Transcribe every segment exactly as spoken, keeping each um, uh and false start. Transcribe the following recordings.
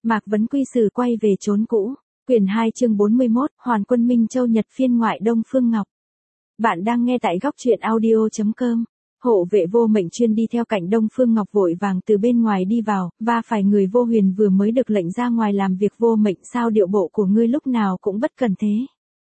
Mạc Vấn Quy Sử quay về chốn cũ. Quyển hai chương bốn mươi mốt, Hoàn Quân Minh Châu Nhật phiên ngoại Đông Phương Ngọc. Bạn đang nghe tại góc truyện audio chấm com. Hộ vệ Vô Mệnh chuyên đi theo cạnh Đông Phương Ngọc vội vàng từ bên ngoài đi vào, và phải người Vô Huyền vừa mới được lệnh ra ngoài làm việc. Vô Mệnh, sao điệu bộ của ngươi lúc nào cũng bất cần thế?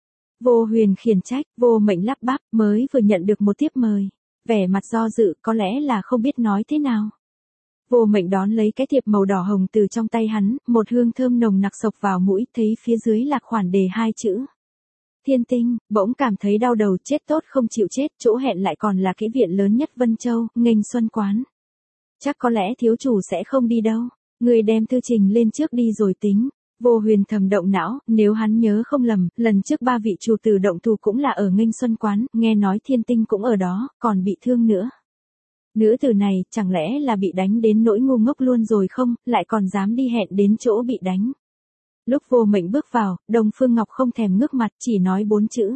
Vô Huyền khiển trách. Vô Mệnh lắp bắp, mới vừa nhận được một tiếp mời. Vẻ mặt do dự, có lẽ là không biết nói thế nào. Vô Mệnh đón lấy cái thiệp màu đỏ hồng từ trong tay hắn, một hương thơm nồng nặc xộc vào mũi, thấy phía dưới là khoản đề hai chữ. Thiên Tinh, bỗng cảm thấy đau đầu, chết tốt không chịu chết, chỗ hẹn lại còn là kỹ viện lớn nhất Vân Châu, Nghênh Xuân Quán. Chắc có lẽ thiếu chủ sẽ không đi đâu, người đem thư trình lên trước đi rồi tính. Vô Huyền thầm động não, nếu hắn nhớ không lầm, lần trước ba vị chủ tử động thủ cũng là ở Nghênh Xuân Quán, nghe nói Thiên Tinh cũng ở đó, còn bị thương nữa. Nữ tử này, chẳng lẽ là bị đánh đến nỗi ngu ngốc luôn rồi không, lại còn dám đi hẹn đến chỗ bị đánh. Lúc Vô Mệnh bước vào, Đông Phương Ngọc không thèm ngước mặt, chỉ nói bốn chữ.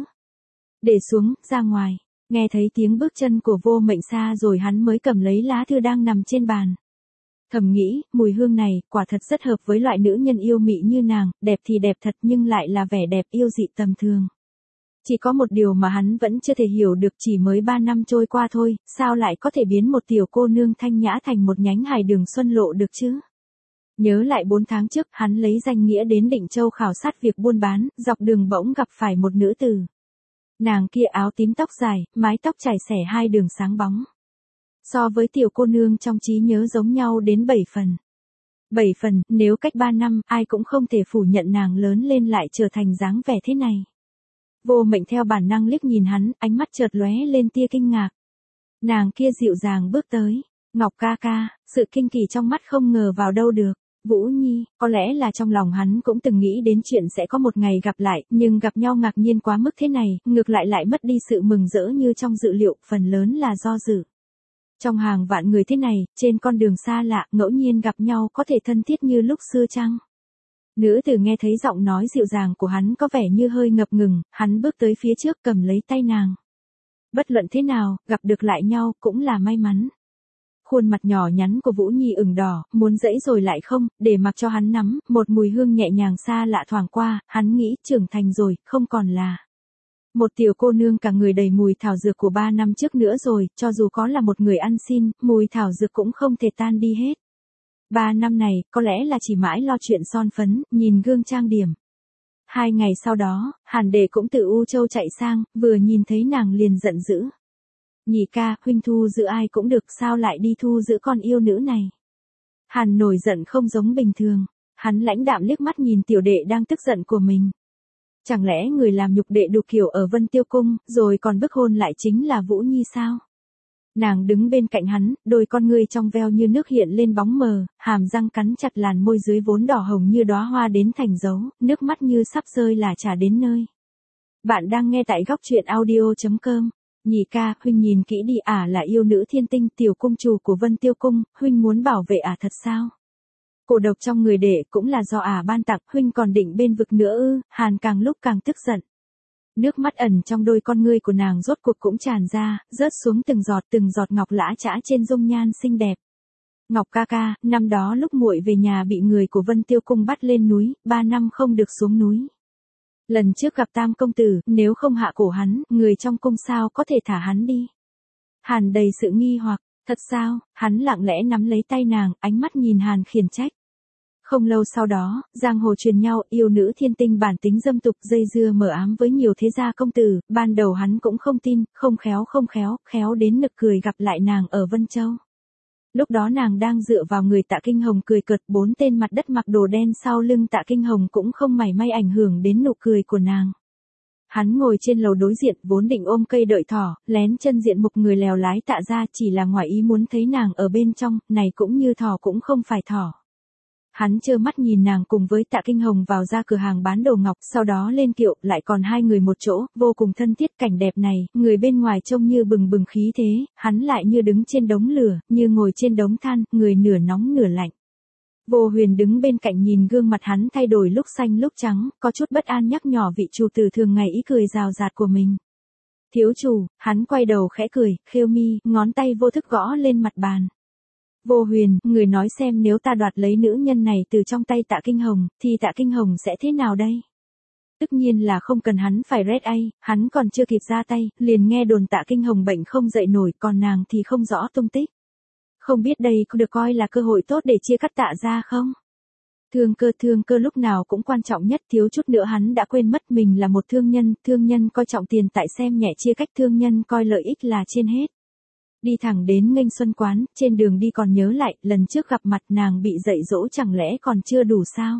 Để xuống, ra ngoài. Nghe thấy tiếng bước chân của Vô Mệnh xa rồi hắn mới cầm lấy lá thư đang nằm trên bàn. Thầm nghĩ, mùi hương này, quả thật rất hợp với loại nữ nhân yêu mị như nàng, đẹp thì đẹp thật nhưng lại là vẻ đẹp yêu dị tầm thường. Chỉ có một điều mà hắn vẫn chưa thể hiểu được, chỉ mới ba năm trôi qua thôi, sao lại có thể biến một tiểu cô nương thanh nhã thành một nhánh hài đường xuân lộ được chứ? Nhớ lại bốn tháng trước, hắn lấy danh nghĩa đến Định Châu khảo sát việc buôn bán, dọc đường bỗng gặp phải một nữ tử. Nàng kia áo tím tóc dài, mái tóc chải xẻ hai đường sáng bóng. So với tiểu cô nương trong trí nhớ giống nhau đến bảy phần. Bảy phần, nếu cách ba năm, ai cũng không thể phủ nhận nàng lớn lên lại trở thành dáng vẻ thế này. Vô Mệnh theo bản năng liếc nhìn hắn, ánh mắt chợt lóe lên tia kinh ngạc. Nàng kia dịu dàng bước tới. Ngọc ca ca, sự kinh kỳ trong mắt không ngờ vào đâu được. Vũ Nhi, có lẽ là trong lòng hắn cũng từng nghĩ đến chuyện sẽ có một ngày gặp lại, nhưng gặp nhau ngạc nhiên quá mức thế này, ngược lại lại mất đi sự mừng rỡ như trong dự liệu, phần lớn là do dự. Trong hàng vạn người thế này, trên con đường xa lạ, ngẫu nhiên gặp nhau có thể thân thiết như lúc xưa chăng? Nữ tử nghe thấy giọng nói dịu dàng của hắn có vẻ như hơi ngập ngừng, hắn bước tới phía trước cầm lấy tay nàng. Bất luận thế nào, gặp được lại nhau cũng là may mắn. Khuôn mặt nhỏ nhắn của Vũ Nhi ửng đỏ, muốn dẫy rồi lại không, để mặc cho hắn nắm, một mùi hương nhẹ nhàng xa lạ thoảng qua, hắn nghĩ trưởng thành rồi, không còn là một tiểu cô nương cả người đầy mùi thảo dược của ba năm trước nữa rồi, cho dù có là một người ăn xin, mùi thảo dược cũng không thể tan đi hết. Ba năm này, có lẽ là chỉ mãi lo chuyện son phấn, nhìn gương trang điểm. Hai ngày sau đó, Hàn Đệ cũng từ U Châu chạy sang, vừa nhìn thấy nàng liền giận dữ. Nhị ca, huynh thu giữ ai cũng được, sao lại đi thu giữ con yêu nữ này? Hàn nổi giận không giống bình thường, hắn lãnh đạm liếc mắt nhìn tiểu đệ đang tức giận của mình. Chẳng lẽ người làm nhục đệ đủ kiểu ở Vân Tiêu Cung, rồi còn bức hôn lại chính là Vũ Nhi sao? Nàng đứng bên cạnh hắn, đôi con ngươi trong veo như nước hiện lên bóng mờ, hàm răng cắn chặt làn môi dưới vốn đỏ hồng như đóa hoa đến thành dấu, nước mắt như sắp rơi là trả đến nơi. Bạn đang nghe tại góc truyện audio chấm com. Nhị ca, huynh nhìn kỹ đi, ả à là yêu nữ Thiên Tinh, tiểu cung chủ của Vân Tiêu Cung, huynh muốn bảo vệ ả à thật sao? Cổ độc trong người đệ cũng là do ả à ban tặng, huynh còn định bên vực nữa ư? Hàn càng lúc càng tức giận. Nước mắt ẩn trong đôi con ngươi của nàng rốt cuộc cũng tràn ra, rớt xuống từng giọt từng giọt ngọc lã chã trên dung nhan xinh đẹp. Ngọc ca ca, năm đó lúc muội về nhà bị người của Vân Tiêu Cung bắt lên núi, ba năm không được xuống núi. Lần trước gặp Tam công tử, nếu không hạ cổ hắn, người trong cung sao có thể thả hắn đi? Hàn đầy sự nghi hoặc, thật sao? Hắn lặng lẽ nắm lấy tay nàng, ánh mắt nhìn Hàn khiển trách. Không lâu sau đó, giang hồ truyền nhau, yêu nữ Thiên Tinh bản tính dâm tục, dây dưa mờ ám với nhiều thế gia công tử, ban đầu hắn cũng không tin, không khéo không khéo, khéo đến nực cười gặp lại nàng ở Vân Châu. Lúc đó nàng đang dựa vào người Tạ Kinh Hồng cười cợt, bốn tên mặt đất mặc đồ đen sau lưng Tạ Kinh Hồng cũng không mảy may ảnh hưởng đến nụ cười của nàng. Hắn ngồi trên lầu đối diện, vốn định ôm cây đợi thỏ, lén chân diện mục người lèo lái Tạ ra, chỉ là ngoài ý muốn thấy nàng ở bên trong, này cũng như thỏ cũng không phải thỏ. Hắn trơ mắt nhìn nàng cùng với Tạ Kinh Hồng vào ra cửa hàng bán đồ ngọc, sau đó lên kiệu, lại còn hai người một chỗ, vô cùng thân thiết. Cảnh đẹp này, người bên ngoài trông như bừng bừng khí thế, hắn lại như đứng trên đống lửa, như ngồi trên đống than, người nửa nóng nửa lạnh. Vô Huyền đứng bên cạnh nhìn gương mặt hắn thay đổi lúc xanh lúc trắng, có chút bất an nhắc nhỏ vị chủ tử thường ngày ý cười rào rạt của mình. Thiếu chủ, hắn quay đầu khẽ cười, khêu mi, ngón tay vô thức gõ lên mặt bàn. Vô Huyền, người nói xem nếu ta đoạt lấy nữ nhân này từ trong tay Tạ Kinh Hồng, thì Tạ Kinh Hồng sẽ thế nào đây? Tất nhiên là không cần hắn phải rét ai, hắn còn chưa kịp ra tay, liền nghe đồn Tạ Kinh Hồng bệnh không dậy nổi, còn nàng thì không rõ tung tích. Không biết đây có được coi là cơ hội tốt để chia cắt Tạ ra không? Thương cơ thương cơ lúc nào cũng quan trọng nhất, thiếu chút nữa hắn đã quên mất mình là một thương nhân, thương nhân coi trọng tiền tại xem nhẹ chia cách, thương nhân coi lợi ích là trên hết. Đi thẳng đến Nghênh Xuân quán, trên đường đi còn nhớ lại, lần trước gặp mặt nàng bị dạy dỗ chẳng lẽ còn chưa đủ sao?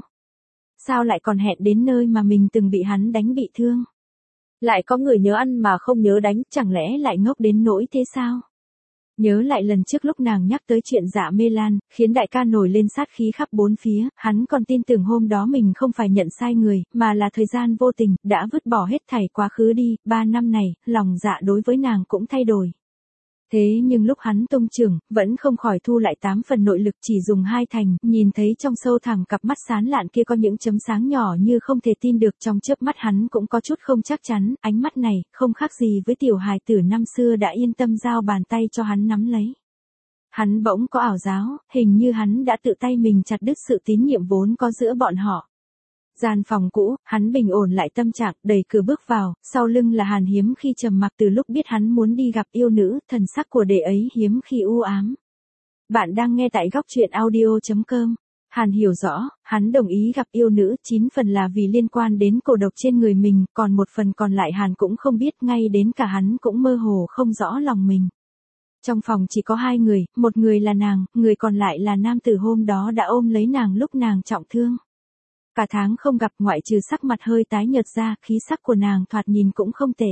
Sao lại còn hẹn đến nơi mà mình từng bị hắn đánh bị thương? Lại có người nhớ ăn mà không nhớ đánh, chẳng lẽ lại ngốc đến nỗi thế sao? Nhớ lại lần trước lúc nàng nhắc tới chuyện Dạ Mê Lan, khiến đại ca nổi lên sát khí khắp bốn phía, hắn còn tin tưởng hôm đó mình không phải nhận sai người, mà là thời gian vô tình, đã vứt bỏ hết thảy quá khứ đi, ba năm này, lòng dạ đối với nàng cũng thay đổi. Thế nhưng lúc hắn tung trưởng, vẫn không khỏi thu lại tám phần nội lực, chỉ dùng hai thành, nhìn thấy trong sâu thẳm cặp mắt sáng lạn kia có những chấm sáng nhỏ như không thể tin được, trong chớp mắt hắn cũng có chút không chắc chắn, ánh mắt này, không khác gì với tiểu hài tử năm xưa đã yên tâm giao bàn tay cho hắn nắm lấy. Hắn bỗng có ảo giác, hình như hắn đã tự tay mình chặt đứt sự tín nhiệm vốn có giữa bọn họ. Gian phòng cũ, hắn bình ổn lại tâm trạng, đẩy cửa bước vào, sau lưng là Hàn Hiếm khi trầm mặc, từ lúc biết hắn muốn đi gặp yêu nữ, thần sắc của đệ ấy hiếm khi u ám. Bạn đang nghe tại góc truyện audio chấm com. Hàn hiểu rõ, hắn đồng ý gặp yêu nữ, chín phần là vì liên quan đến cổ độc trên người mình, còn một phần còn lại Hàn cũng không biết, ngay đến cả hắn cũng mơ hồ không rõ lòng mình. Trong phòng chỉ có hai người, một người là nàng, người còn lại là nam tử hôm đó đã ôm lấy nàng lúc nàng trọng thương. Cả tháng không gặp, ngoại trừ sắc mặt hơi tái nhợt ra, khí sắc của nàng thoạt nhìn cũng không tệ.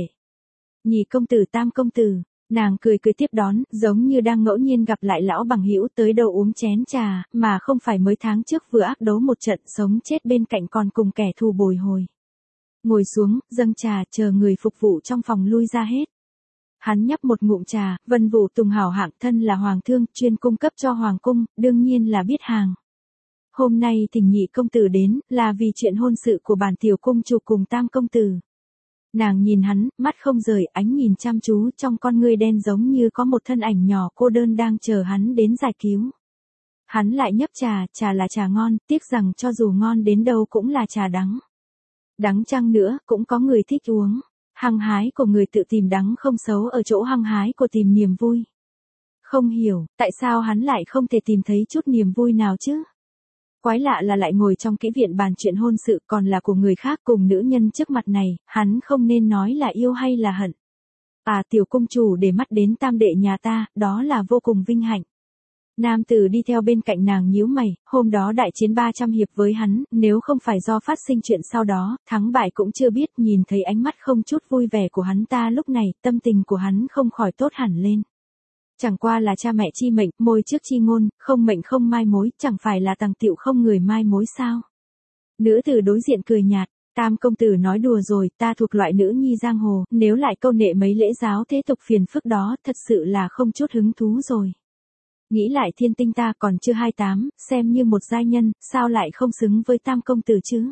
Nhị công tử, tam công tử, nàng cười cười tiếp đón, giống như đang ngẫu nhiên gặp lại lão bằng hữu, tới đâu uống chén trà, mà không phải mới tháng trước vừa ác đấu một trận sống chết bên cạnh còn cùng kẻ thù bồi hồi. Ngồi xuống, dâng trà, chờ người phục vụ trong phòng lui ra hết. Hắn nhấp một ngụm trà, Vân Vũ Tùng hảo hạng, thân là hoàng thương, chuyên cung cấp cho hoàng cung, đương nhiên là biết hàng. Hôm nay thỉnh nhị công tử đến, là vì chuyện hôn sự của bản tiểu cung chủ cùng tam công tử. Nàng nhìn hắn, mắt không rời, ánh nhìn chăm chú, trong con ngươi đen giống như có một thân ảnh nhỏ cô đơn đang chờ hắn đến giải cứu. Hắn lại nhấp trà, trà là trà ngon, tiếc rằng cho dù ngon đến đâu cũng là trà đắng. Đắng chăng nữa, cũng có người thích uống. Hăng hái của người tự tìm đắng không xấu ở chỗ hăng hái của tìm niềm vui. Không hiểu, tại sao hắn lại không thể tìm thấy chút niềm vui nào chứ? Quái lạ là lại ngồi trong kỹ viện bàn chuyện hôn sự, còn là của người khác, cùng nữ nhân trước mặt này, hắn không nên nói là yêu hay là hận. À, tiểu công chủ để mắt đến tam đệ nhà ta, đó là vô cùng vinh hạnh. Nam tử đi theo bên cạnh nàng nhíu mày, hôm đó đại chiến ba trăm hiệp với hắn, nếu không phải do phát sinh chuyện sau đó, thắng bại cũng chưa biết, nhìn thấy ánh mắt không chút vui vẻ của hắn ta lúc này, tâm tình của hắn không khỏi tốt hẳn lên. Chẳng qua là cha mẹ chi mệnh, môi trước chi ngôn, không mệnh không mai mối, chẳng phải là tằng tiểu không người mai mối sao? Nữ tử đối diện cười nhạt, tam công tử nói đùa rồi, ta thuộc loại nữ nhi giang hồ, nếu lại câu nệ mấy lễ giáo thế tục phiền phức đó, thật sự là không chút hứng thú rồi. Nghĩ lại thiên tinh ta còn chưa hai tám, xem như một giai nhân, sao lại không xứng với tam công tử chứ?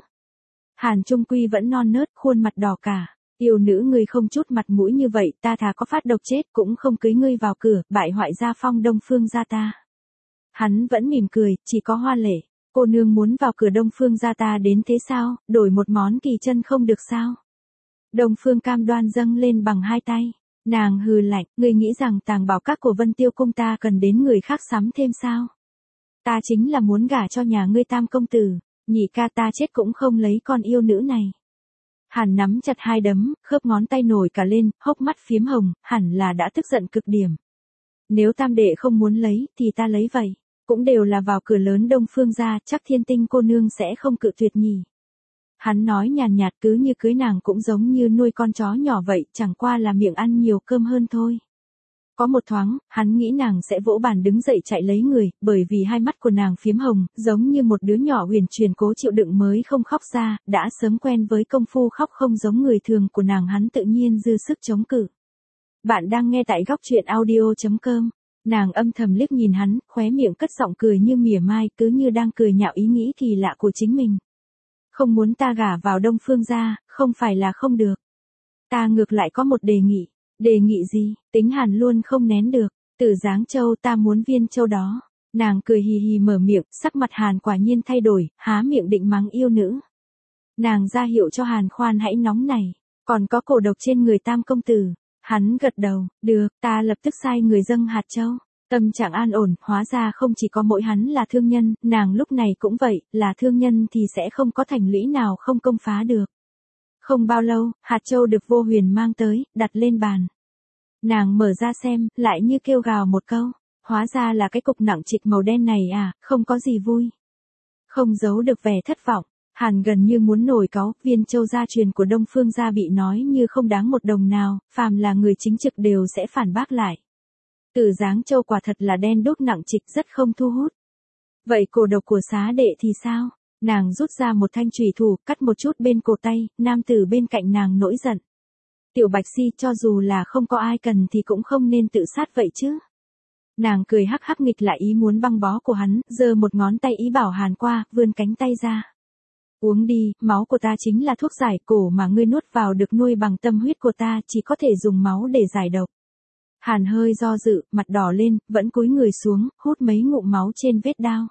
Hàn Trung Quy vẫn non nớt, khuôn mặt đỏ cả. Yêu nữ ngươi không chút mặt mũi như vậy, ta thà có phát độc chết cũng không cưới ngươi vào cửa, bại hoại gia phong Đông Phương gia ta. Hắn vẫn mỉm cười, chỉ có Hoa Lệ, cô nương muốn vào cửa Đông Phương gia ta đến thế sao, đổi một món kỳ chân không được sao? Đông Phương cam đoan dâng lên bằng hai tay, nàng hừ lạnh, ngươi nghĩ rằng tàng bảo các của Vân Tiêu cung ta cần đến người khác sắm thêm sao? Ta chính là muốn gả cho nhà ngươi tam công tử, nhị ca ta chết cũng không lấy con yêu nữ này. Hàn nắm chặt hai đấm, khớp ngón tay nổi cả lên, hốc mắt phiếm hồng, hẳn là đã tức giận cực điểm. Nếu tam đệ không muốn lấy, thì ta lấy vậy. Cũng đều là vào cửa lớn Đông Phương gia, chắc thiên tinh cô nương sẽ không cự tuyệt nhỉ. Hắn nói nhàn nhạt, cứ như cưới nàng cũng giống như nuôi con chó nhỏ vậy, chẳng qua là miệng ăn nhiều cơm hơn thôi. Có một thoáng, hắn nghĩ nàng sẽ vỗ bàn đứng dậy chạy lấy người, bởi vì hai mắt của nàng phiếm hồng, giống như một đứa nhỏ huyền truyền cố chịu đựng mới không khóc ra, đã sớm quen với công phu khóc không giống người thường của nàng, hắn tự nhiên dư sức chống cự. Bạn đang nghe tại góc truyện audio chấm com. Nàng âm thầm liếc nhìn hắn, khóe miệng cất giọng cười như mỉa mai, cứ như đang cười nhạo ý nghĩ kỳ lạ của chính mình. Không muốn ta gả vào Đông Phương gia, không phải là không được. Ta ngược lại có một đề nghị. Đề nghị gì? Tính Hàn luôn không nén được. Từ Giáng Châu ta muốn viên châu đó. Nàng cười hì hì mở miệng, sắc mặt Hàn quả nhiên thay đổi, há miệng định mắng yêu nữ. Nàng ra hiệu cho Hàn khoan hãy nóng này, còn có cổ độc trên người Tam công tử. Hắn gật đầu, được, ta lập tức sai người dâng hạt châu. Tâm trạng an ổn, hóa ra không chỉ có mỗi hắn là thương nhân, nàng lúc này cũng vậy, là thương nhân thì sẽ không có thành lũy nào không công phá được. Không bao lâu, hạt châu được Vô Huyền mang tới, đặt lên bàn. Nàng mở ra xem, lại như kêu gào một câu, hóa ra là cái cục nặng trịch màu đen này à, không có gì vui. Không giấu được vẻ thất vọng, Hàn gần như muốn nổi cáu, viên châu gia truyền của Đông Phương gia bị nói như không đáng một đồng nào, phàm là người chính trực đều sẽ phản bác lại. Tử dáng châu quả thật là đen đúc nặng trịch rất không thu hút. Vậy cổ độc của xá đệ thì sao? Nàng rút ra một thanh chùy thủ, cắt một chút bên cổ tay, nam tử bên cạnh nàng nổi giận. Tiểu Bạch Si, cho dù là không có ai cần thì cũng không nên tự sát vậy chứ. Nàng cười hắc hắc nghịch lại ý muốn băng bó của hắn, giơ một ngón tay ý bảo Hàn qua, vươn cánh tay ra. Uống đi, máu của ta chính là thuốc giải cổ mà ngươi nuốt vào được nuôi bằng tâm huyết của ta, chỉ có thể dùng máu để giải độc. Hàn hơi do dự, mặt đỏ lên, vẫn cúi người xuống, hút mấy ngụm máu trên vết đao.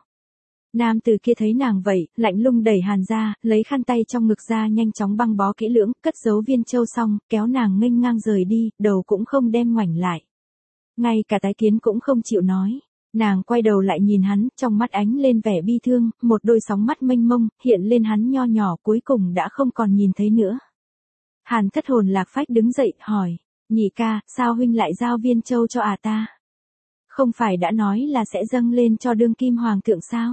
Nam từ kia thấy nàng vậy, lạnh lùng đẩy Hàn ra, lấy khăn tay trong ngực ra nhanh chóng băng bó kỹ lưỡng, cất giấu viên châu xong, kéo nàng nghênh ngang rời đi, đầu cũng không đem ngoảnh lại. Ngay cả tái kiến cũng không chịu nói. Nàng quay đầu lại nhìn hắn, trong mắt ánh lên vẻ bi thương, một đôi sóng mắt mênh mông, hiện lên hắn nho nhỏ cuối cùng đã không còn nhìn thấy nữa. Hàn thất hồn lạc phách đứng dậy, hỏi, nhị ca, sao huynh lại giao viên châu cho à ta? Không phải đã nói là sẽ dâng lên cho đương kim hoàng thượng sao?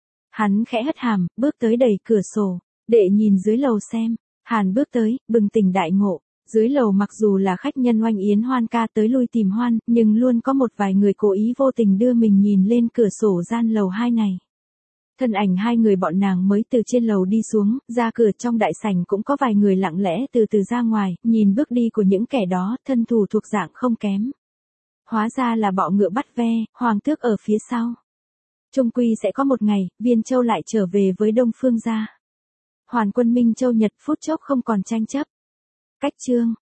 Hắn khẽ hất hàm, bước tới đẩy cửa sổ, để nhìn dưới lầu xem. Hàn bước tới, bừng tỉnh đại ngộ. Dưới lầu mặc dù là khách nhân oanh yến hoan ca tới lui tìm hoan, nhưng luôn có một vài người cố ý vô tình đưa mình nhìn lên cửa sổ gian lầu hai này. Thân ảnh hai người bọn nàng mới từ trên lầu đi xuống, ra cửa trong đại sảnh cũng có vài người lặng lẽ từ từ ra ngoài, nhìn bước đi của những kẻ đó, thân thủ thuộc dạng không kém. Hóa ra là bọ ngựa bắt ve, hoàng tước ở phía sau. Trung quy sẽ có một ngày, Viên Châu lại trở về với Đông Phương gia. Hoàn Quân Minh Châu Nhật phút chốc không còn tranh chấp. Cách chương